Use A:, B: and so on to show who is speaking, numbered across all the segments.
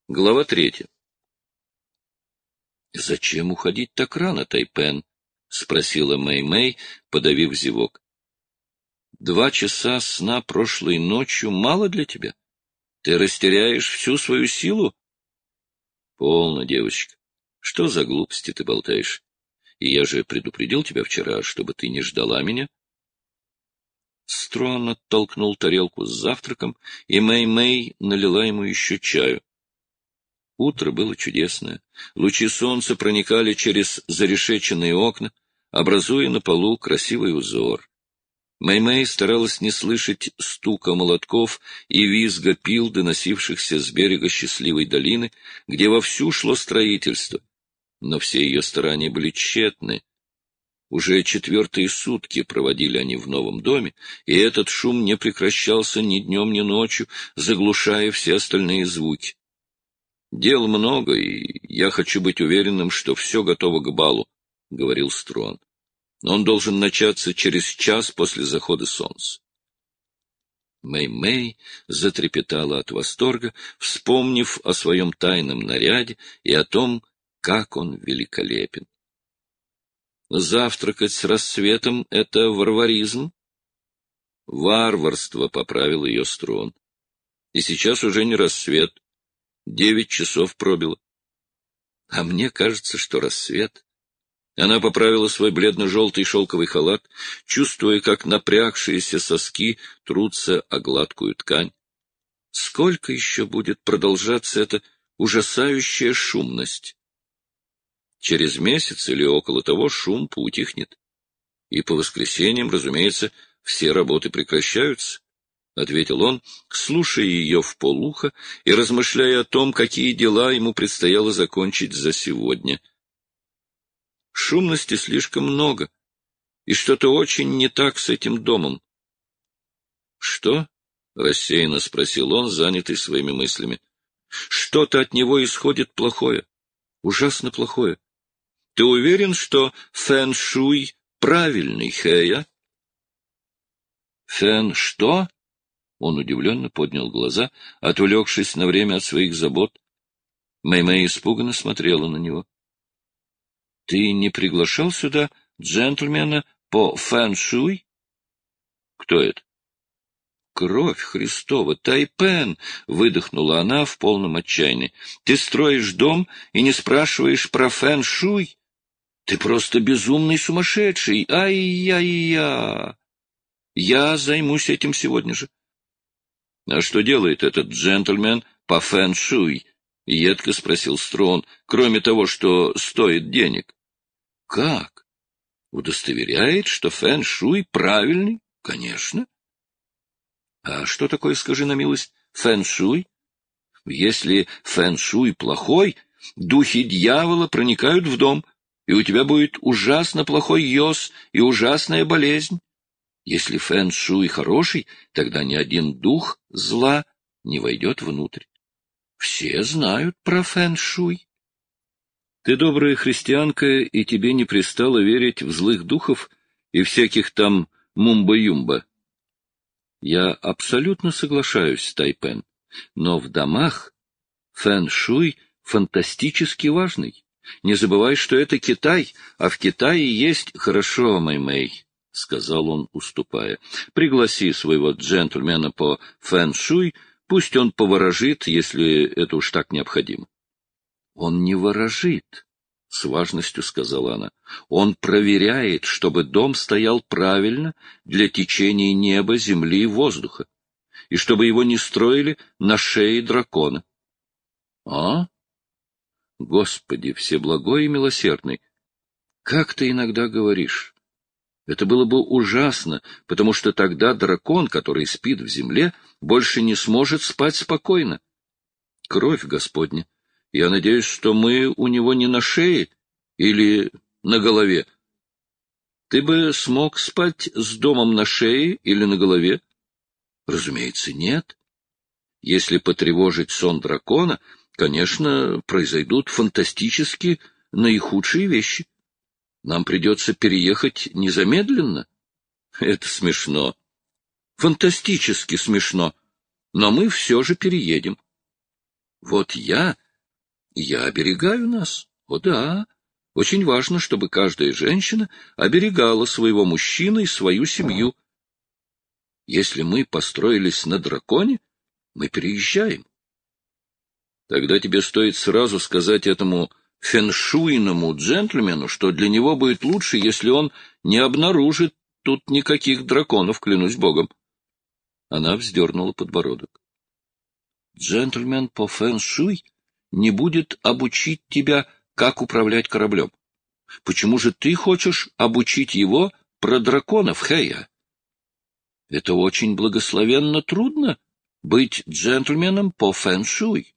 A: Глава 3. — Зачем уходить так рано, Тайпен? — спросила Мэй-Мэй, подавив зевок. — 2 часа сна прошлой ночью мало для тебя? Ты растеряешь всю свою силу? — Полно, девочка. Что за глупости ты болтаешь? И я же предупредил тебя вчера, чтобы ты не ждала меня. Строн оттолкнул тарелку с завтраком, и Мэй-Мэй налила ему еще чаю. Утро было чудесное. Лучи солнца проникали через зарешеченные окна, образуя на полу красивый узор. Мэй-Мэй старалась не слышать стука молотков и визга пил, доносившихся с берега счастливой долины, где вовсю шло строительство. Но все ее старания были тщетны. Уже 4-е сутки проводили они в новом доме, и этот шум не прекращался ни днем, ни ночью, заглушая все остальные звуки. «Дел много, и я хочу быть уверенным, что все готово к балу», — говорил Строн. «Он должен начаться через час после захода солнца». Мэй-Мэй затрепетала от восторга, вспомнив о своем тайном наряде и о том, как он великолепен. «Завтракать с рассветом — это варваризм?» «Варварство», — поправил ее Строн. «И сейчас уже не рассвет. 9 часов пробило. А мне кажется, что рассвет». Она поправила свой бледно-желтый шелковый халат, чувствуя, как напрягшиеся соски трутся о гладкую ткань. Сколько еще будет продолжаться эта ужасающая шумность? Через месяц или около того шум поутихнет. И по воскресеньям, разумеется, все работы прекращаются. — ответил он, слушая ее вполуха и размышляя о том, какие дела ему предстояло закончить за сегодня. Шумности слишком много, и что-то очень не так с этим домом. — Что? — рассеянно спросил он, занятый своими мыслями. — Что-то от него исходит плохое, ужасно плохое. Ты уверен, что фэн-шуй правильный, Хэя? — Фэн что? Он удивленно поднял глаза, отвлекшись на время от своих забот. Мэй-Мэй испуганно смотрела на него. — Ты не приглашал сюда джентльмена по фэн-шуй? — Кто это? — Кровь Христова, Тайпен! — выдохнула она в полном отчаянии. — Ты строишь дом и не спрашиваешь про фэн-шуй? Ты просто безумный сумасшедший! Ай-я-я! Я займусь этим сегодня же. — А что делает этот джентльмен по фэн-шуй? — едко спросил Строн, — кроме того, что стоит денег. — Как? Удостоверяет, что фэн-шуй правильный? — Конечно. — А что такое, скажи на милость, фэн-шуй? Если фэн-шуй плохой, духи дьявола проникают в дом, и у тебя будет ужасно плохой йос и ужасная болезнь. Если фэн-шуй хороший, тогда ни один дух зла не войдет внутрь. Все знают про фэн-шуй. Ты добрая христианка, и тебе не пристало верить в злых духов и всяких там мумба-юмба. Я абсолютно соглашаюсь, Тайпен, но в домах фэн-шуй фантастически важный. Не забывай, что это Китай, а в Китае есть... Хорошо, Мэй-Мэй, — сказал он, уступая. — Пригласи своего джентльмена по фэн-шуй, пусть он поворожит, если это уж так необходимо. — Он не ворожит, — с важностью сказала она. — Он проверяет, чтобы дом стоял правильно для течения неба, земли и воздуха, и чтобы его не строили на шее дракона. — А? Господи, всеблагой и милосердный, как ты иногда говоришь? Это было бы ужасно, потому что тогда дракон, который спит в земле, больше не сможет спать спокойно. Кровь Господня. Я надеюсь, что мы у него не на шее или на голове. Ты бы смог спать с домом на шее или на голове? Разумеется, нет. Если потревожить сон дракона, конечно, произойдут фантастически наихудшие вещи. Нам придется переехать незамедленно. Это смешно. Фантастически смешно. Но мы все же переедем. Вот я оберегаю нас. О да, очень важно, чтобы каждая женщина оберегала своего мужчину и свою семью. Если мы построились на драконе, мы переезжаем. Тогда тебе стоит сразу сказать этому феншуйному джентльмену, что для него будет лучше, если он не обнаружит тут никаких драконов, клянусь богом. Она вздернула подбородок. Джентльмен по фэншуй не будет обучить тебя, как управлять кораблем. Почему же ты хочешь обучить его про драконов, Хэя? Это очень благословенно трудно — быть джентльменом по фэншуй.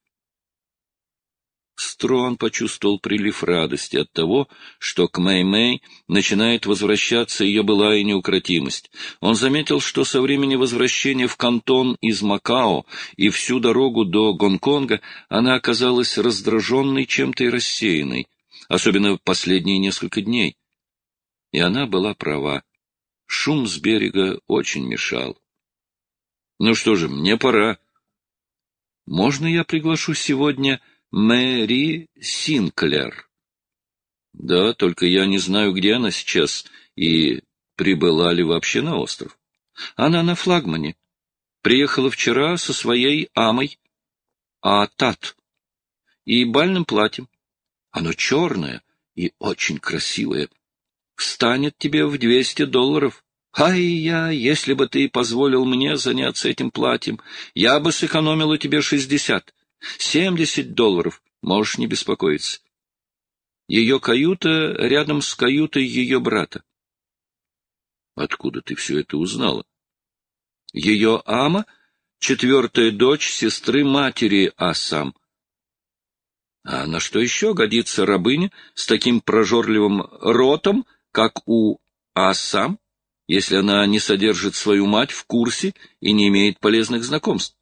A: Строн почувствовал прилив радости от того, что к Мэй-Мэй начинает возвращаться ее былая неукротимость. Он заметил, что со времени возвращения в Кантон из Макао и всю дорогу до Гонконга она оказалась раздраженной чем-то и рассеянной, особенно последние несколько дней. И она была права. Шум с берега очень мешал. Ну что же, мне пора. Можно я приглашу сегодня Мэри Синклер? Да, только я не знаю, где она сейчас и прибыла ли вообще на остров. Она на флагмане. Приехала вчера со своей амой, Атат, и бальным платьем. Оно черное и очень красивое. Встанет тебе в $200. Ай-я, если бы ты позволил мне заняться этим платьем, я бы сэкономила тебе $60. $70, можешь не беспокоиться. Ее каюта рядом с каютой ее брата. Откуда ты все это узнала? Ее ама — 4-я дочь сестры матери Асам. А на что еще годится рабыня с таким прожорливым ротом, как у Асам, если она не содержит свою мать в курсе и не имеет полезных знакомств?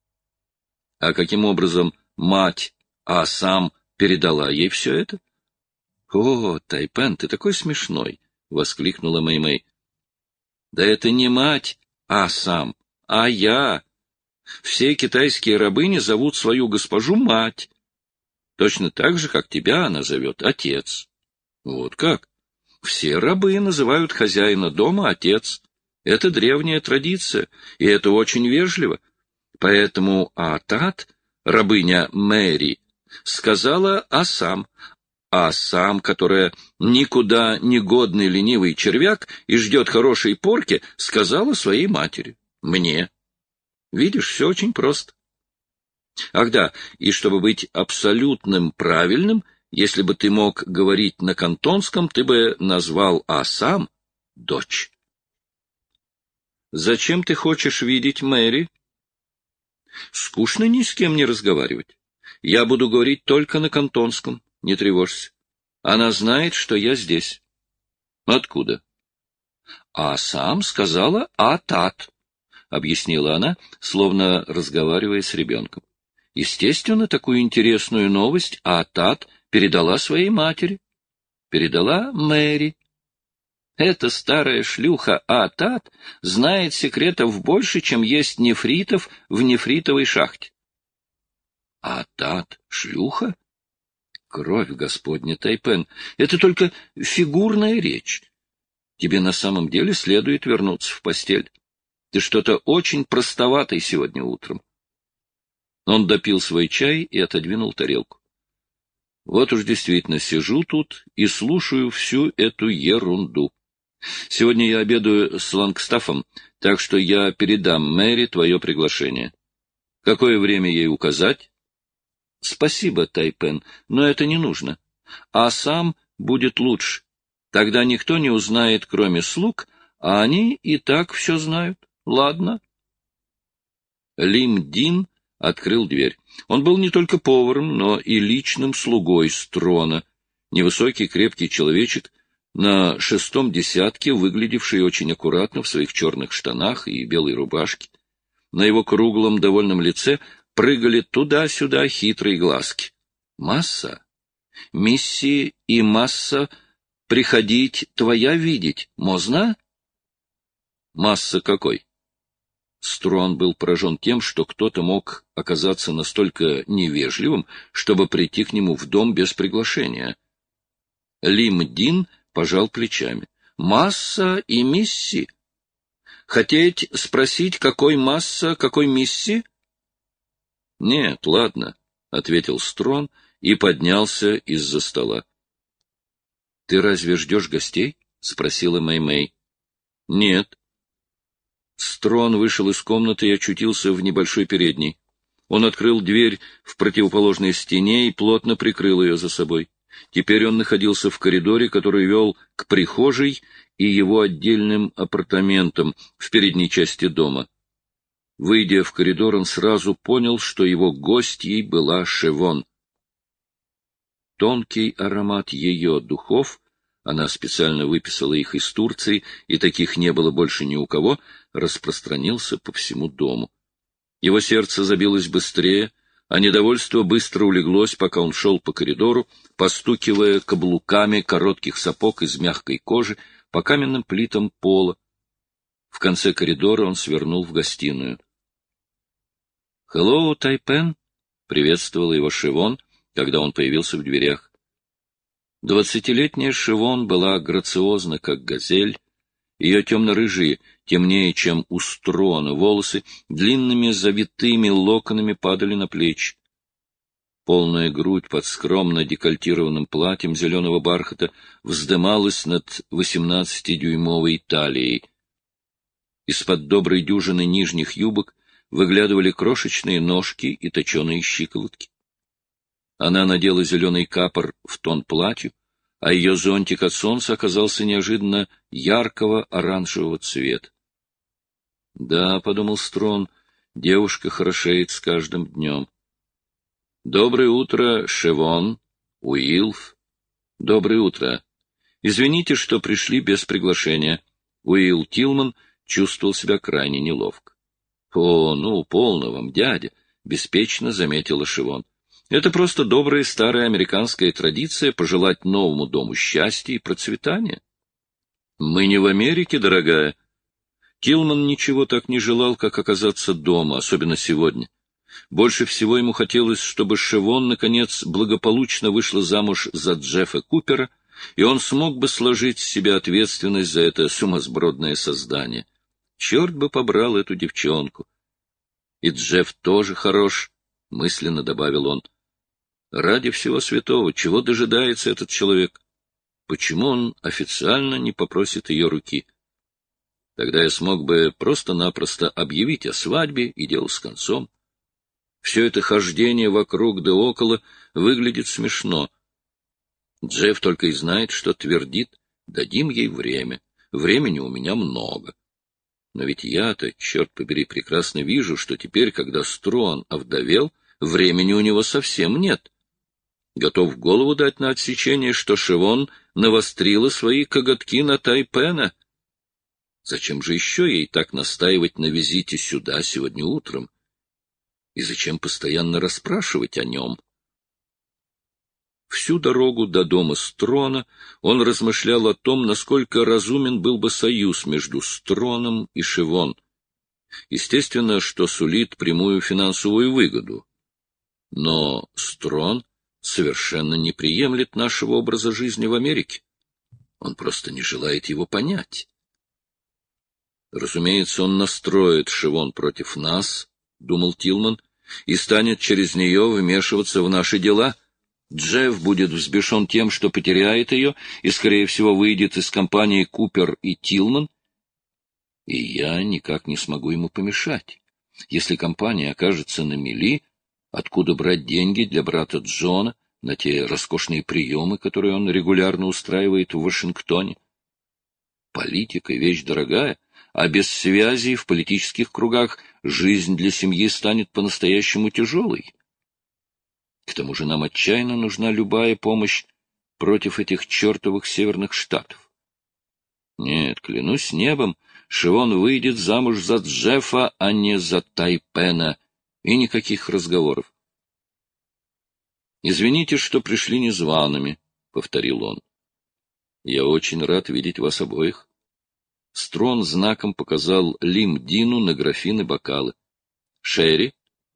A: А каким образом мать Асам передала ей все это? — О, Тайпен, ты такой смешной! — воскликнула Мэй-Мэй. — Да это не мать Асам, а я. Все китайские рабыни зовут свою госпожу мать, точно так же, как тебя она зовет отец. Вот как? Все рабы называют хозяина дома отец. Это древняя традиция, и это очень вежливо. Поэтому Атат, рабыня Мэри, сказала Асам, Асам, которая никуда не годный ленивый червяк и ждет хорошей порки, сказала своей матери, мне. Видишь, все очень просто. Ах да, и чтобы быть абсолютным правильным, если бы ты мог говорить на кантонском, ты бы назвал Асам дочь. Зачем ты хочешь видеть Мэри? Скучно ни с кем не разговаривать. Я буду говорить только на кантонском, не тревожься. Она знает, что я здесь. Откуда? Асам сказала Атат, объяснила она, словно разговаривая с ребенком. Естественно, такую интересную новость Атат передала своей матери. Передала Мэри. Эта старая шлюха Атат знает секретов больше, чем есть нефритов в нефритовой шахте. Атат — шлюха? Кровь Господня, Тайпен, это только фигурная речь. Тебе на самом деле следует вернуться в постель. Ты что-то очень простоватый сегодня утром. Он допил свой чай и отодвинул тарелку. Вот уж действительно сижу тут и слушаю всю эту ерунду. Сегодня я обедаю с Лангстафом, так что я передам Мэри твое приглашение. Какое время ей указать? Спасибо, Тайпен, но это не нужно. А сам будет лучше. Тогда никто не узнает, кроме слуг, а они и так все знают. Ладно. Лим Дин открыл дверь. Он был не только поваром, но и личным слугой Строна. Невысокий, крепкий человечек, на 6-м десятке, выглядевший очень аккуратно в своих черных штанах и белой рубашке. На его круглом, довольном лице прыгали туда-сюда хитрые глазки. Масса, мисси и масса приходить твоя видеть, можно? Масса какой? Строн был поражен тем, что кто-то мог оказаться настолько невежливым, чтобы прийти к нему в дом без приглашения. Лим Дин пожал плечами. «Масса и мисси. Хотеть спросить, какой масса, какой мисси?» «Нет, ладно», — ответил Строн и поднялся из-за стола. «Ты разве ждешь гостей?» — спросила Мэй-Мэй. «Нет». Строн вышел из комнаты и очутился в небольшой передней. Он открыл дверь в противоположной стене и плотно прикрыл ее за собой. Теперь он находился в коридоре, который вел к прихожей и его отдельным апартаментам в передней части дома. Выйдя в коридор, он сразу понял, что его гостьей была Шевон. Тонкий аромат ее духов, она специально выписала их из Турции, и таких не было больше ни у кого, распространился по всему дому. Его сердце забилось быстрее, а недовольство быстро улеглось, пока он шел по коридору, постукивая каблуками коротких сапог из мягкой кожи по каменным плитам пола. В конце коридора он свернул в гостиную. «Hello, Тайпен!» — приветствовала его Шевон, когда он появился в дверях. 20-летняя Шевон была грациозна, как газель. Ее темно-рыжие, темнее, чем у Строна, волосы длинными завитыми локонами падали на плечи. Полная грудь под скромно декольтированным платьем зеленого бархата вздымалась над 18-дюймовой талией. Из-под доброй дюжины нижних юбок выглядывали крошечные ножки и точеные щиколотки. Она надела зеленый капор в тон платью, а ее зонтик от солнца оказался неожиданно яркого оранжевого цвета. «Да», — подумал Строн, — «девушка хорошеет с каждым днем». «Доброе утро, Шевон, Уилф». «Доброе утро. Извините, что пришли без приглашения». Уилл Тилман чувствовал себя крайне неловко. «О, ну, полно вам, дядя», — беспечно заметила Шевон. «Это просто добрая старая американская традиция пожелать новому дому счастья и процветания». «Мы не в Америке, дорогая». Тилман ничего так не желал, как оказаться дома, особенно сегодня. Больше всего ему хотелось, чтобы Шевон, наконец, благополучно вышла замуж за Джеффа Купера, и он смог бы сложить с себя ответственность за это сумасбродное создание. Черт бы побрал эту девчонку. И Джефф тоже хорош, — мысленно добавил он. Ради всего святого, чего дожидается этот человек? Почему он официально не попросит ее руки? Тогда я смог бы просто-напросто объявить о свадьбе и дело с концом. Все это хождение вокруг да около выглядит смешно. Джефф только и знает, что твердит: дадим ей время. Времени у меня много. Но ведь я-то, черт побери, прекрасно вижу, что теперь, когда Строн овдовел, времени у него совсем нет. Готов голову дать на отсечение, что Шевон навострила свои коготки на Тайпена. Зачем же еще ей так настаивать на визите сюда сегодня утром? И зачем постоянно расспрашивать о нем? Всю дорогу до дома Строна он размышлял о том, насколько разумен был бы союз между Строном и Шевон. Естественно, что сулит прямую финансовую выгоду. Но Строн совершенно не приемлет нашего образа жизни в Америке. Он просто не желает его понять. Разумеется, он настроит Шевон против нас, — думал Тилман, — и станет через нее вмешиваться в наши дела. Джефф будет взбешен тем, что потеряет ее, и, скорее всего, выйдет из компании Купер и Тилман, и я никак не смогу ему помешать. Если компания окажется на мели, откуда брать деньги для брата Джона на те роскошные приемы, которые он регулярно устраивает в Вашингтоне? Политика — вещь дорогая, а без связей в политических кругах жизнь для семьи станет по-настоящему тяжелой. К тому же нам отчаянно нужна любая помощь против этих чертовых северных штатов. Нет, клянусь небом, Шевон выйдет замуж за Джеффа, а не за Тайпена, и никаких разговоров. «Извините, что пришли незваными», — повторил он. «Я очень рад видеть вас обоих». Строн знаком показал Лим Дину на графины бокалы. — Шерри?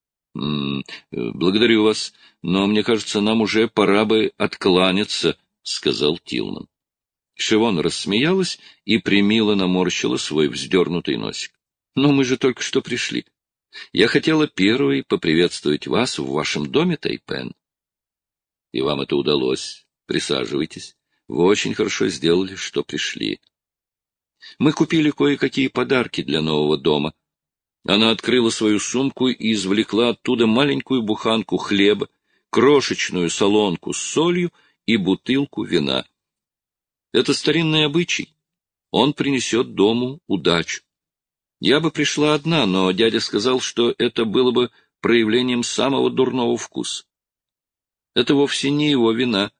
A: Благодарю вас, но, мне кажется, нам уже пора бы откланяться, — сказал Тилман. Шивон рассмеялась и премило наморщила свой вздернутый носик. — Но мы же только что пришли. Я хотела первой поприветствовать вас в вашем доме, Тайпен. — И вам это удалось. Присаживайтесь. Вы очень хорошо сделали, что пришли. Мы купили кое-какие подарки для нового дома. Она открыла свою сумку и извлекла оттуда маленькую буханку хлеба, крошечную солонку с солью и бутылку вина. Это старинный обычай. Он принесет дому удачу. Я бы пришла одна, но дядя сказал, что это было бы проявлением самого дурного вкуса. Это вовсе не его вина.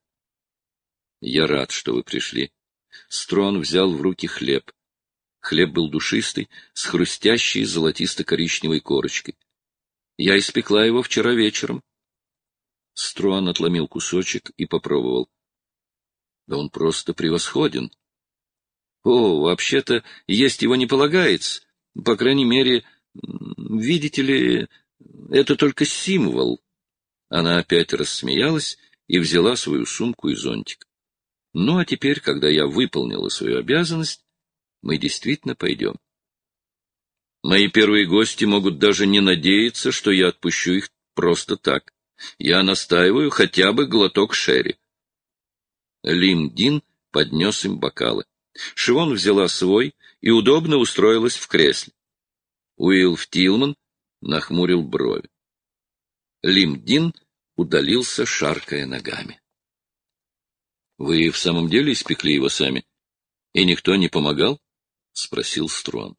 A: Я рад, что вы пришли. Строн взял в руки хлеб. Хлеб был душистый, с хрустящей золотисто-коричневой корочкой. Я испекла его вчера вечером. Строн отломил кусочек и попробовал. Да он просто превосходен. О, вообще-то, есть его не полагается. По крайней мере, видите ли, это только символ. Она опять рассмеялась и взяла свою сумку и зонтик. Ну, а теперь, когда я выполнила свою обязанность, мы действительно пойдем. Мои первые гости могут даже не надеяться, что я отпущу их просто так. Я настаиваю хотя бы глоток шерри. Лим Дин поднес им бокалы. Шивон взяла свой и удобно устроилась в кресле. Уилф Тилман нахмурил брови. Лим Дин удалился, шаркая ногами. — Вы в самом деле испекли его сами? И никто не помогал? — спросил Строн.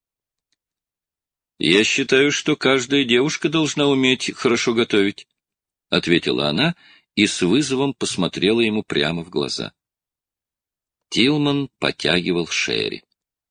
A: — Я считаю, что каждая девушка должна уметь хорошо готовить, — ответила она и с вызовом посмотрела ему прямо в глаза. Тилман потягивал шерри.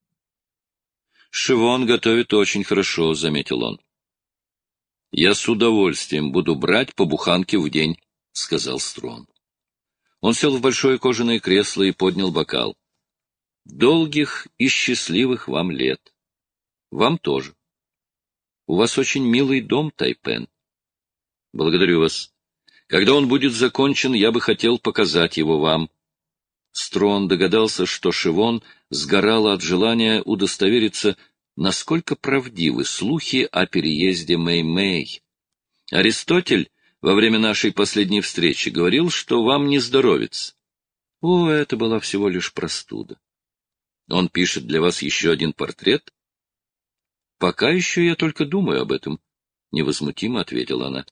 A: — Шивон готовит очень хорошо, — заметил он. — Я с удовольствием буду брать по буханке в день, — сказал Строн. Он сел в большое кожаное кресло и поднял бокал. — Долгих и счастливых вам лет. Вам тоже. У вас очень милый дом, Тайпен. Благодарю вас. Когда он будет закончен, я бы хотел показать его вам. Строн догадался, что Шивон сгорала от желания удостовериться, насколько правдивы слухи о переезде Мэй-Мэй. Аристотель во время нашей последней встречи говорил, что вам не здоровится. О, это была всего лишь простуда. Он пишет для вас еще один портрет? Пока еще я только думаю об этом, — невозмутимо ответила она.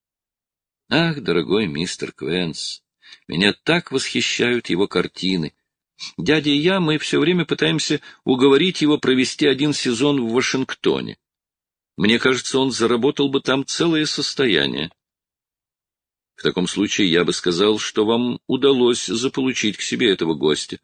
A: Ах, дорогой мистер Квенс, меня так восхищают его картины. Дядя и я, мы все время пытаемся уговорить его провести один сезон в Вашингтоне. Мне кажется, он заработал бы там целое состояние. В таком случае я бы сказал, что вам удалось заполучить к себе этого гостя.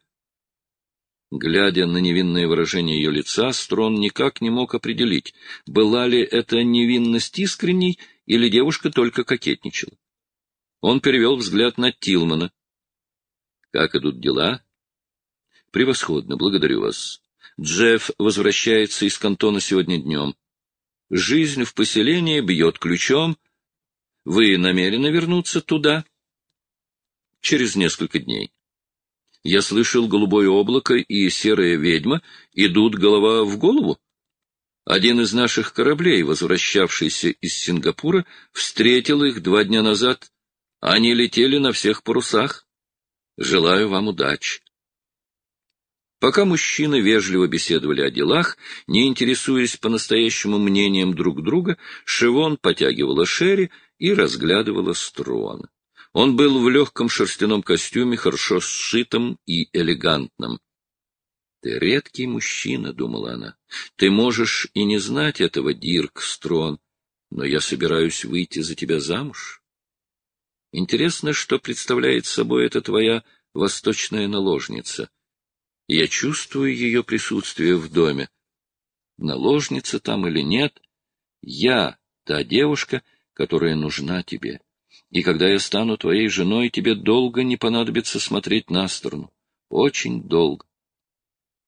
A: Глядя на невинное выражение ее лица, Строн никак не мог определить, была ли это невинность искренней или девушка только кокетничала. Он перевел взгляд на Тилмана. — Как идут дела? — Превосходно, благодарю вас. Джефф возвращается из Кантона сегодня днем. Жизнь в поселении бьет ключом. Вы намерены вернуться туда? — Через несколько дней. Я слышал, голубое облако и серая ведьма идут голова в голову. Один из наших кораблей, возвращавшийся из Сингапура, встретил их 2 дня назад. Они летели на всех парусах. Желаю вам удачи. Пока мужчины вежливо беседовали о делах, не интересуясь по-настоящему мнением друг друга, Шивон потягивала шерри и разглядывала Строна. Он был в легком шерстяном костюме, хорошо сшитом и элегантном. — Ты редкий мужчина, — думала она. — Ты можешь и не знать этого, Дирк Строн, но я собираюсь выйти за тебя замуж. Интересно, что представляет собой эта твоя восточная наложница. Я чувствую ее присутствие в доме. Наложница там или нет, я та девушка, которая нужна тебе. И когда я стану твоей женой, тебе долго не понадобится смотреть на сторону. Очень долго.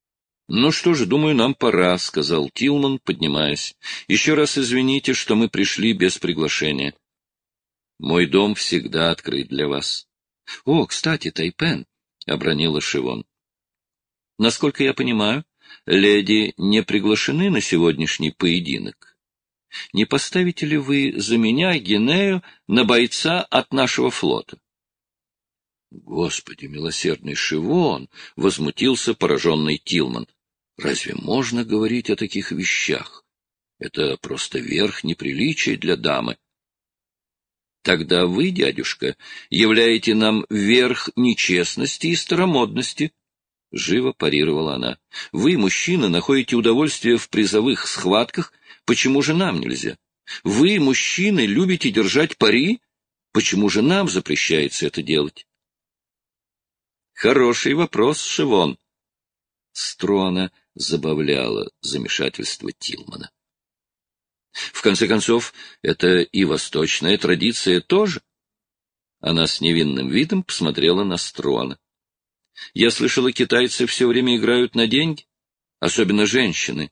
A: «Ну что же, думаю, нам пора», — сказал Тилман, поднимаясь. «Еще раз извините, что мы пришли без приглашения. Мой дом всегда открыт для вас». «О, кстати, Тайпен», — обронила Шивон. «Насколько я понимаю, леди не приглашены на сегодняшний поединок. Не поставите ли вы за меня Гинею на бойца от нашего флота?» «Господи, милосердный Шивон!» — возмутился пораженный Тилман. «Разве можно говорить о таких вещах? Это просто верх неприличия для дамы». «Тогда вы, дядюшка, являете нам верх нечестности и старомодности», — живо парировала она. «Вы, мужчины, находите удовольствие в призовых схватках, почему же нам нельзя? Вы, мужчины, любите держать пари, почему же нам запрещается это делать?» «Хороший вопрос, Шивон». Строна забавляло замешательство Тилмана. «В конце концов, это и восточная традиция тоже». Она с невинным видом посмотрела на Строна. «Я слышала, китайцы все время играют на деньги, особенно женщины».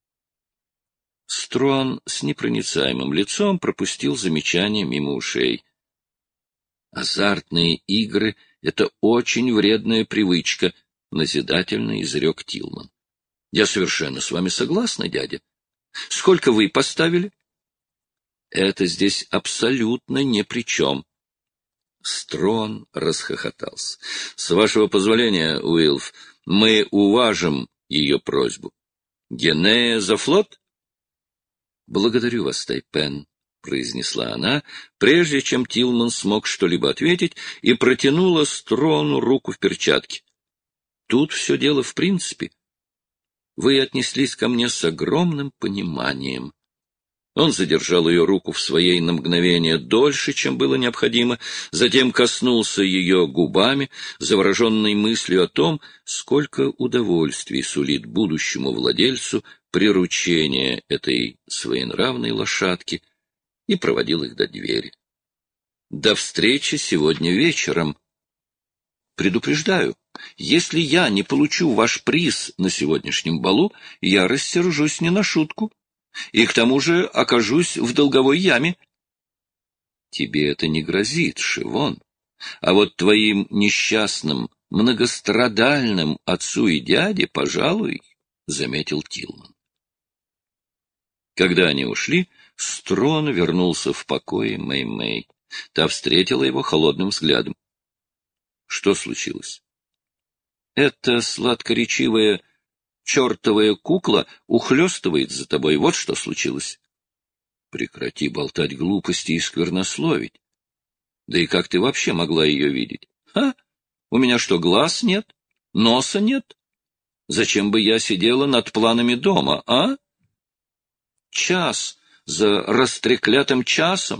A: Строн с непроницаемым лицом пропустил замечание мимо ушей. «Азартные игры — это очень вредная привычка», — назидательно изрек Тилман. «Я совершенно с вами согласна, дядя. Сколько вы поставили?» «Это здесь абсолютно ни при чем». Строн расхохотался. «С вашего позволения, Уилф, мы уважим ее просьбу. Генея за флот?» «Благодарю вас, Тайпен», — произнесла она, прежде чем Тилман смог что-либо ответить, и протянула Строну руку в перчатке. «Тут все дело в принципе. Вы отнеслись ко мне с огромным пониманием». Он задержал ее руку в своей на мгновение дольше, чем было необходимо, затем коснулся ее губами, завороженной мыслью о том, сколько удовольствий сулит будущему владельцу приручение этой своенравной лошадки, и проводил их до двери. «До встречи сегодня вечером. Предупреждаю, если я не получу ваш приз на сегодняшнем балу, я рассержусь не на шутку. И к тому же окажусь в долговой яме». «Тебе это не грозит, Шивон. А вот твоим несчастным, многострадальным отцу и дяде, пожалуй», — заметил Тилман. Когда они ушли, Строн вернулся в покое Мэй-Мэй. Та встретила его холодным взглядом. «Что случилось?» «Это сладкоречивая чертовая кукла ухлёстывает за тобой. Вот что случилось». «Прекрати болтать глупости и сквернословить. Да и как ты вообще могла ее видеть? Ха! У меня что, глаз нет? Носа нет? Зачем бы я сидела над планами дома, а? Час за растреклятым часом?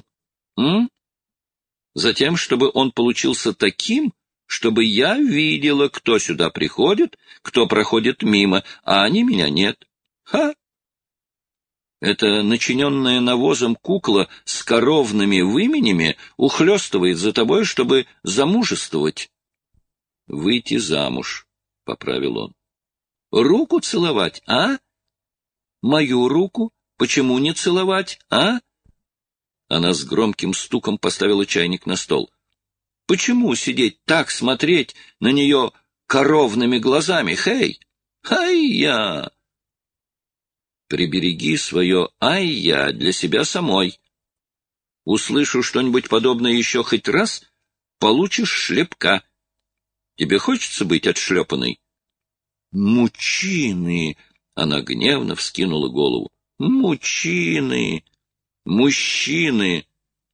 A: Затем, чтобы он получился таким, чтобы я видела, кто сюда приходит, кто проходит мимо, а они меня нет. Ха! Эта начиненная навозом кукла с коровными выменями ухлёстывает за тобой, чтобы замужествовать. — Выйти замуж, — поправил он. — Руку целовать, а? Мою руку? Почему не целовать, а? Она с громким стуком поставила чайник на стол. — Почему сидеть так, смотреть на нее коровными глазами, хей? Ай-я! Прибереги свое «ай-я» для себя самой. Услышу что-нибудь подобное еще хоть раз, получишь шлепка. Тебе хочется быть отшлепанной? Мужчины! Она гневно вскинула голову. Мужчины! Мужчины!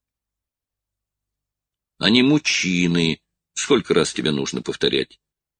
A: Они мужчины. Сколько раз тебе нужно повторять?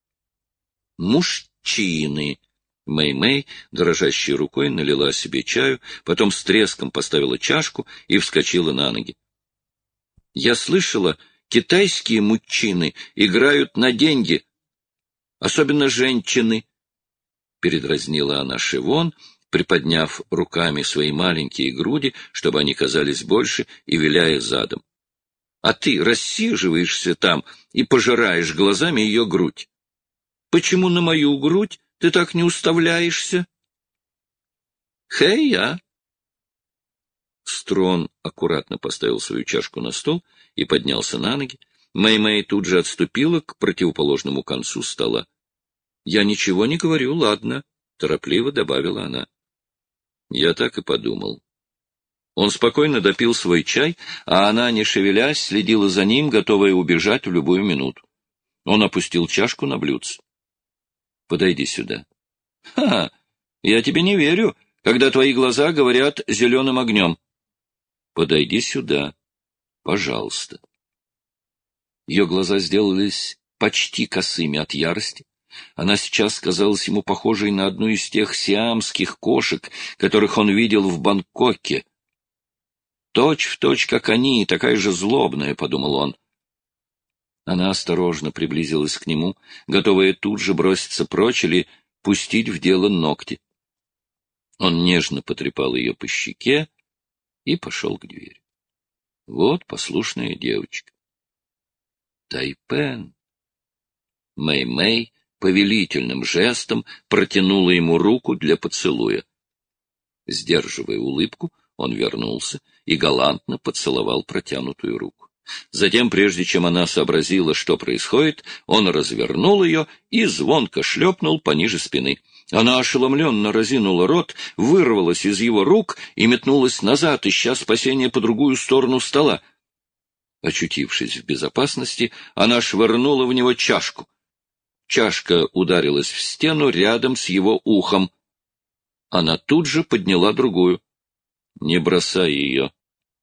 A: Мужчины! Мэй-Мэй, дрожащей рукой, налила себе чаю, потом с треском поставила чашку и вскочила на ноги. — Я слышала, китайские мужчины играют на деньги, особенно женщины, — передразнила она Шивон, приподняв руками свои маленькие груди, чтобы они казались больше, и виляя задом. — А ты рассиживаешься там и пожираешь глазами ее грудь. Почему на мою грудь ты так не уставляешься? Хей-я!» Строн аккуратно поставил свою чашку на стол и поднялся на ноги. Мэй-Мэй тут же отступила к противоположному концу стола. «Я ничего не говорю, ладно», — торопливо добавила она. Я так и подумал. Он спокойно допил свой чай, а она, не шевелясь, следила за ним, готовая убежать в любую минуту. Он опустил чашку на блюдце. «Подойди сюда». «Ха! Я тебе не верю, когда твои глаза говорят зеленым огнем». «Подойди сюда, пожалуйста». Ее глаза сделались почти косыми от ярости. Она сейчас казалась ему похожей на одну из тех сиамских кошек, которых он видел в Бангкоке. «Точь в точь, как они, такая же злобная», — подумал он. Она осторожно приблизилась к нему, готовая тут же броситься прочь или пустить в дело ногти. Он нежно потрепал ее по щеке и пошел к двери. Вот послушная девочка. Тайпен. Мэй-Мэй повелительным жестом протянула ему руку для поцелуя. Сдерживая улыбку, он вернулся и галантно поцеловал протянутую руку. Затем, прежде чем она сообразила, что происходит, он развернул ее и звонко шлепнул пониже спины. Она ошеломленно разинула рот, вырвалась из его рук и метнулась назад, ища спасения по другую сторону стола. Очутившись в безопасности, она швырнула в него чашку. Чашка ударилась в стену рядом с его ухом. Она тут же подняла другую. «Не бросай ее».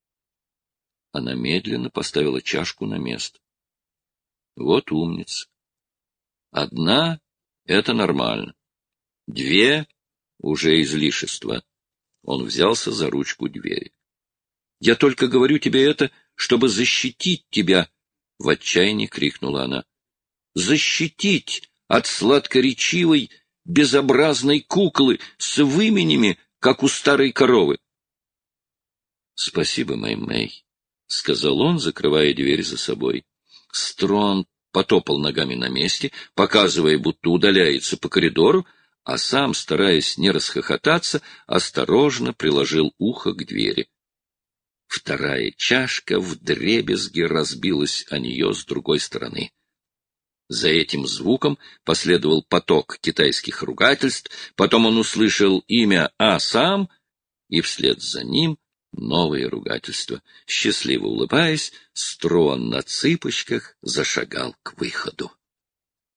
A: Она медленно поставила чашку на место. Вот умница. Одна — это нормально. Две — уже излишество. Он взялся за ручку двери. «Я только говорю тебе это, чтобы защитить тебя!» — в отчаянии крикнула она. «Защитить от сладкоречивой, безобразной куклы с выменями, как у старой коровы!» «Спасибо, Мэй-Мэй», — сказал он, закрывая дверь за собой. Строн потопал ногами на месте, показывая, будто удаляется по коридору, а сам, стараясь не расхохотаться, осторожно приложил ухо к двери. Вторая чашка вдребезги разбилась о нее с другой стороны. За этим звуком последовал поток китайских ругательств, потом он услышал имя А-сам, и вслед за ним новые ругательства. Счастливо улыбаясь, Строн на цыпочках зашагал к выходу.